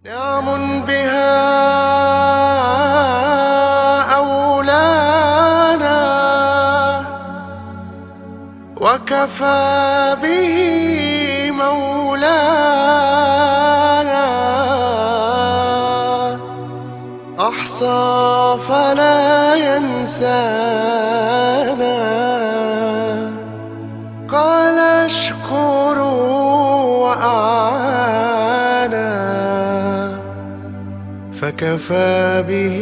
نعم بها أولانا وكفى به مولانا أحصى فلا ينسانا قال اشكروا وأعانا فكفى به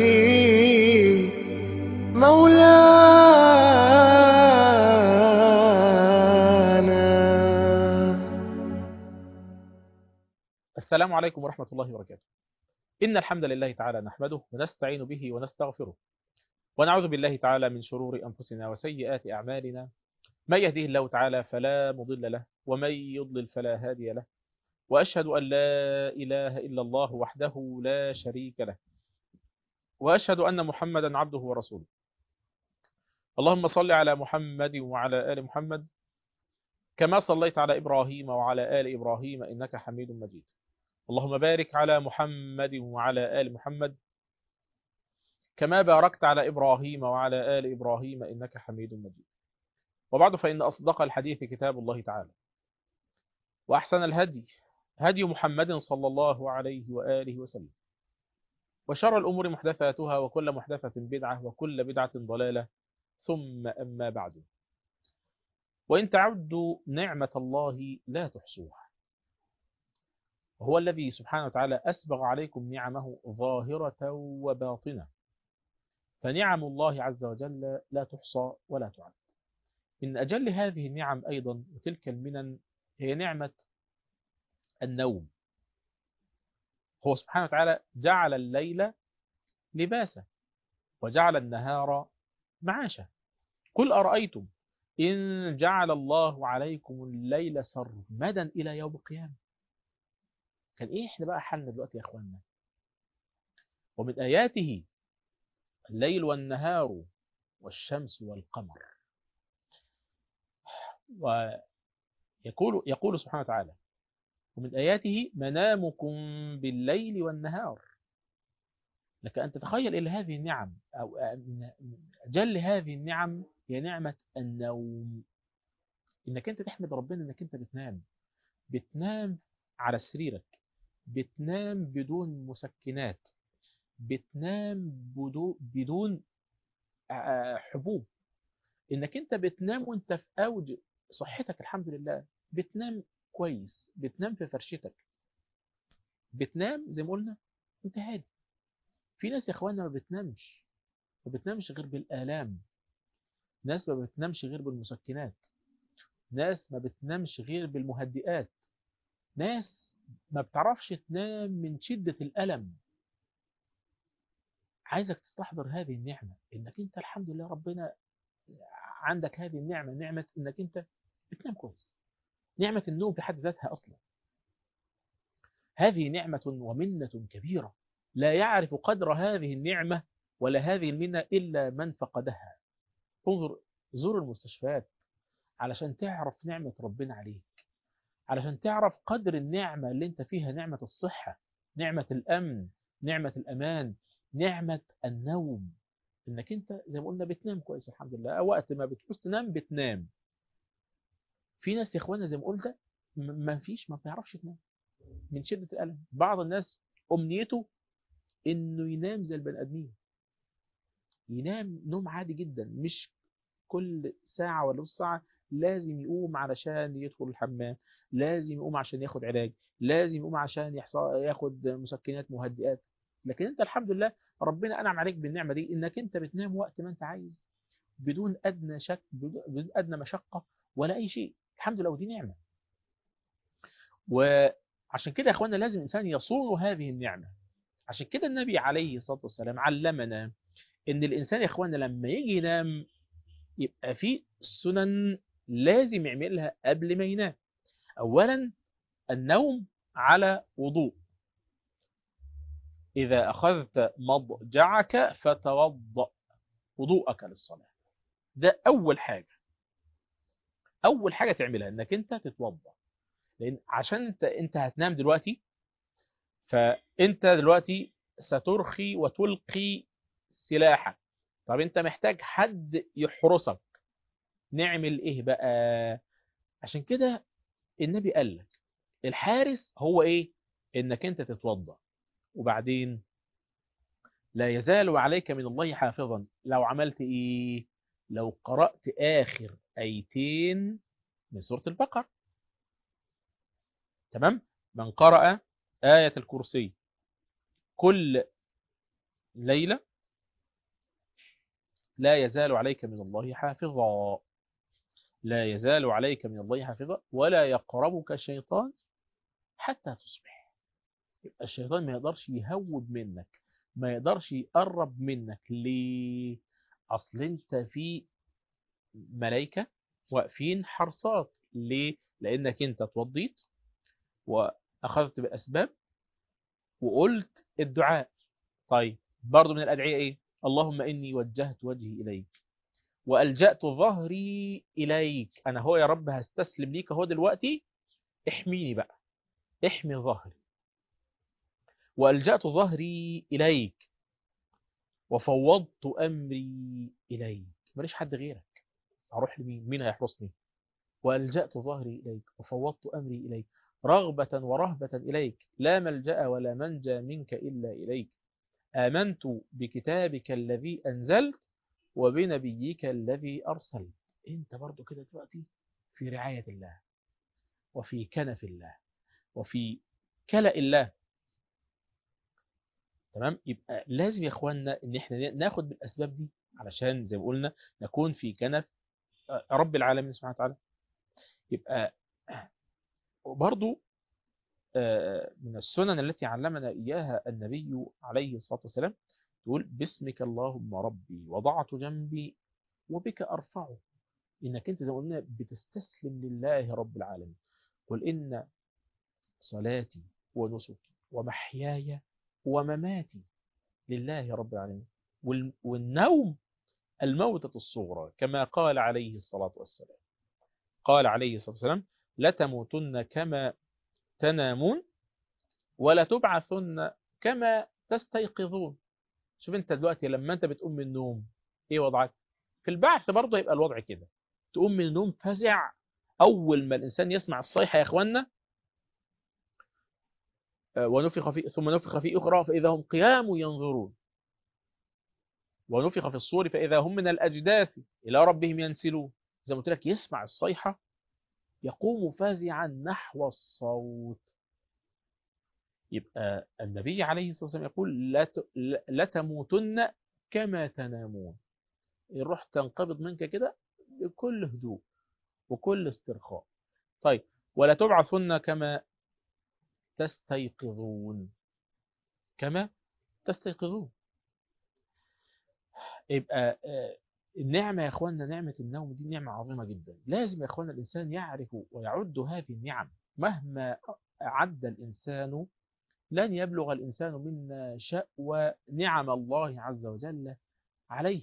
مولانا. السلام عليكم ورحمة الله وبركاته. إن الحمد لله تعالى نحمده ونستعين به ونستغفره ونعوذ بالله تعالى من شرور أنفسنا وسيئات أعمالنا. من يهده الله تعالى فلا مضل له ومن يضلل فلا هادي له، وأشهد أن لا إله إلا الله وحده لا شريك له، وأشهد أن محمدا عبده ورسوله. اللهم صل على محمد وعلى آل محمد كما صليت على إبراهيم وعلى آل إبراهيم إنك حميد مجيد. اللهم بارك على محمد وعلى آل محمد كما باركت على إبراهيم وعلى آل إبراهيم إنك حميد مجيد. وبعد، فإن أصدق الحديث كتاب الله تعالى، وأحسن الهدي هدي محمد صلى الله عليه وآله وسلم، وشر الأمور محدثاتها وكل محدثة بدعة وكل بدعة ضلالة، ثم أما بعد. وإن تعدوا نعمة الله لا تحصوها. وهو الذي سبحانه وتعالى أسبغ عليكم نعمه ظاهرة وباطنة، فنعم الله عز وجل لا تحصى ولا تعد. من أجل هذه النعم أيضا وتلك المنن هي نعمة النوم. هو سبحانه وتعالى جعل الليل لباسا وجعل النهار معاشا. قل أرأيتم إن جعل الله عليكم الليل سرمدا إلى يوم القيامة. كان إيه إحنا بقى حالنا دلوقتي يا أخواننا؟ ومن آياته الليل والنهار والشمس والقمر. ويقول سبحانه وتعالى: ومن آياته منامكم بالليل والنهار. لك أن تتخيل إلى هذه النعم، أو من أجل هذه النعم هي نعمة النوم. إنك أنت تحمد ربنا إنك أنت بتنام على سريرك، بتنام بدون مسكنات، بتنام بدون حبوب، إنك أنت بتنام وأنت في أوج صحتك الحمد لله، بتنام كويس، بتنام في فرشتك، بتنام زي ما قلنا أنت هادي. في ناس يا إخواننا ما بتنامش غير بالآلام، ناس ما بتنامش غير بالمسكنات، ناس ما بتنامش غير بالمهدئات، ناس ما بتعرفش تنام من شدة الألم. عايزك تستحضر هذه النعمة، إنك أنت الحمد لله ربنا عندك هذه النعمة، نعمة إنك أنت بتنام كويس. نعمة النوم في حد ذاتها أصلا هذه نعمة ومنة كبيرة، لا يعرف قدر هذه النعمة ولا هذه المنة إلا من فقدها. انظر، زور المستشفيات علشان تعرف نعمة ربنا عليك، علشان تعرف قدر النعمة اللي انت فيها، نعمة الصحة، نعمة الأمن، نعمة الأمان، نعمة النوم. انك انت زي ما قلنا بتنام كويس الحمد لله، وقت ما بتعوز تنام بتنام. في ناس يا اخوانا زي ما قلت ما بيعرفش ينام من شدة الألم. بعض الناس أمنيته إنه ينام زي البني آدمين، ينام نوم عادي جدا، مش كل ساعة ولا نص ساعة لازم يقوم علشان يدخل الحمام، لازم يقوم عشان ياخد علاج، لازم يقوم عشان ياخد مسكنات مهدئات. لكن انت الحمد لله ربنا أنعم عليك بالنعمة دي، انك انت بتنام وقت ما انت عايز، بدون أدنى شك، بدون أدنى مشقة ولا أي شيء. الحمد لله، ودي نعمة. وعشان كده يا أخوانا لازم الإنسان يصون هذه النعمة. عشان كده النبي عليه الصلاة والسلام علمنا إن الإنسان يا أخوانا لما يجي ينام يبقى في سنن لازم يعملها قبل ما ينام. أولا، النوم على وضوء. إذا أخذت مضجعك فتوضأ وضوءك للصلاة. ده أول حاجة، أول حاجة تعملها إنك أنت تتوضأ. لأن عشان أنت هتنام دلوقتي، فانت دلوقتي سترخي وتلقي سلاحك. طب انت محتاج حد يحرسك، نعمل ايه بقى؟ عشان كده النبي قال لك الحارس هو ايه؟ انك انت تتوضا، وبعدين لا يزال عليك من الله حافظا. لو عملت ايه؟ لو قرأت آخر آيتين من سورة البقرة. تمام؟ من قرأ آية الكرسي كل ليلة لا يزال عليك من الله حافظا، لا يزال عليك من الله حافظا ولا يقربك شيطان حتى تصبح. يبقى الشيطان ما يقدرش يهوب منك، ما يقدرش يقرب منك. ليه؟ أصل أنت في ملائكة واقفين حرصات. ليه؟ لأنك أنت اتوضيت وأخذت بالأسباب وقلت الدعاء. طيب برضو من الأدعية إيه؟ اللهم إني وجهت وجهي إليك وألجأت ظهري إليك. أنا هو يا رب هستسلم ليك هو دلوقتي، احميني بقى، احمي ظهري. وألجأت ظهري إليك وفوضت أمري إليك. ماليش حد غيرك، أروح لمين؟ مين هيحرسني؟ وألجأت ظهري إليك وفوضت أمري إليك رغبة ورهبة إليك، لا ملجأ ولا منجى منك إلا إليك. آمنت بكتابك الذي أنزلت وبنبيك الذي أرسلت. أنت برضو كده دلوقتي في رعاية الله وفي كنف الله وفي كلأ الله. تمام؟ يبقى لازم يا اخواننا ان احنا ناخد بالاسباب دي علشان زي ما قلنا نكون في كنف رب العالمين سبحانه وتعالى. يبقى برضو من السنن التي علمنا إياها النبي عليه الصلاة والسلام تقول باسمك اللهم ربي وضعت جنبي وبك أرفعه. إنك أنت زي ما قلنا بتستسلم لله رب العالمين. قل إن صلاتي ونسكي ومحياي ومماتي لله رب العالمين. والنوم الموتة الصغرى كما قال عليه الصلاة والسلام. قال عليه الصلاة والسلام لتموتن كما تنامون ولا تبعثن كما تستيقظون. شوف انت دلوقتي لما انت بتقوم من النوم ايه وضعك؟ في البعث برضه يبقى الوضع كده، تقوم من النوم فزع. اول ما الانسان يسمع الصيحة يا اخوانا ونفخ في ثم نفخ في اخرى فاذا هم قيام ينظرون ونفخ في الصور فاذا هم من الاجداث الى ربهم ينسلون. زي ما قلت لك يسمع الصيحة يقوم فازعا نحو الصوت. يبقى النبي عليه الصلاة والسلام يقول لا تموتن كما تنامون. الروح تنقبض منك كده بكل هدوء وكل استرخاء. طيب ولا تبعثن كما تستيقظون، كما تستيقظون. يبقى النعمة يا اخوانا، نعمة النوم دي نعمة عظيمة جدا. لازم يا اخوانا الانسان يعرف ويعد هذه النعم. مهما عد الانسان لن يبلغ الانسان منا شأوى نعم الله عز وجل عليه.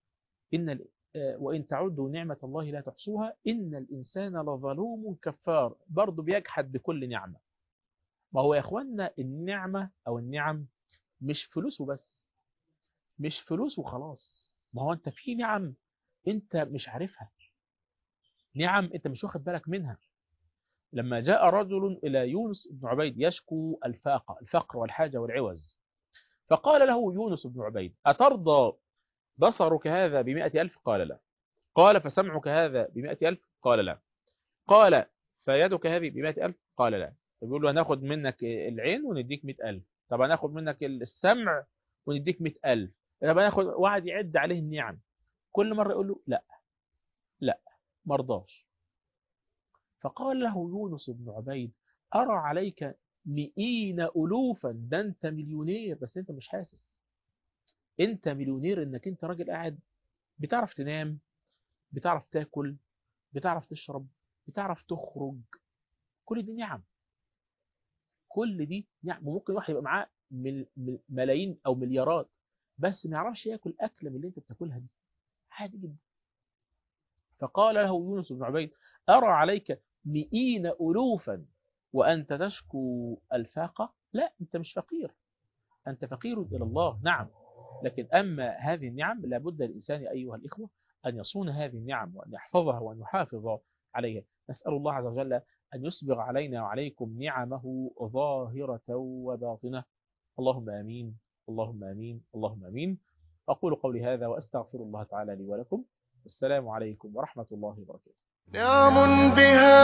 وإن تعدوا نعمة الله لا تحصوها إن الإنسان لظلوم كفار. برضه بيجحد بكل نعمة. ما هو يا إخوانا النعمة أو النعم مش فلوس وبس، مش فلوس وخلاص. ما هو أنت في نعم أنت مش عارفها، نعم أنت مش واخد بالك منها. لما جاء رجل إلى يونس بن عبيد يشكو الفقر والحاجة والعوز، فقال له يونس بن عبيد أترضى بصرك هذا ب100,000؟ قال لا. قال فسمعك هذا ب100,000؟ قال لا. قال فيدك هذه ب100,000؟ قال لا. بيقول له هناخد منك العين ونديك 100,000. طب هناخد منك السمع ونديك 100,000. طب هناخد، وقعد يعد عليه النعم. كل مرة يقول له لا لا، مرضاش. فقال له يونس بن عبيد أرى عليك 100,000 ده أنت مليونير بس أنت مش حاسس. أنت مليونير إنك أنت راجل قاعد بتعرف تنام، بتعرف تاكل، بتعرف تشرب، بتعرف تخرج. كل دي نعم، كل دي نعم. وممكن واحد يبقى معاه ملايين او مليارات بس ما يعرفش ياكل اكله من اللي انت بتاكلها دي، عادي جدا. فقال له يونس بن عبيد ارى عليك 100,000 وانت تشكو الفاقه. لا، أنت مش فقير، أنت فقير إلى الله، نعم. لكن أما هذه النعم لابد للإنسان أيها الإخوة أن يصون هذه النعم وأن يحفظها وأن يحافظ عليها. نسأل الله عز وجل أن يسبغ علينا وعليكم نعمه ظاهرة وباطنة. اللهم آمين، اللهم آمين، اللهم آمين. أقول قولي هذا وأستغفر الله تعالى لي ولكم. السلام عليكم ورحمة الله وبركاته. نعم بها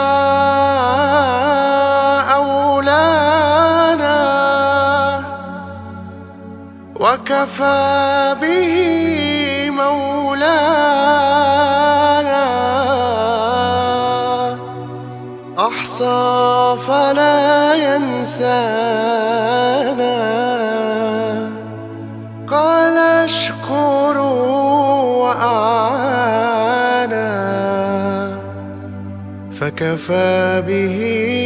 أولانا وكفى به مولانا، أحصى فلا ينسانا، قال اشكروا وأعانا، فكفى به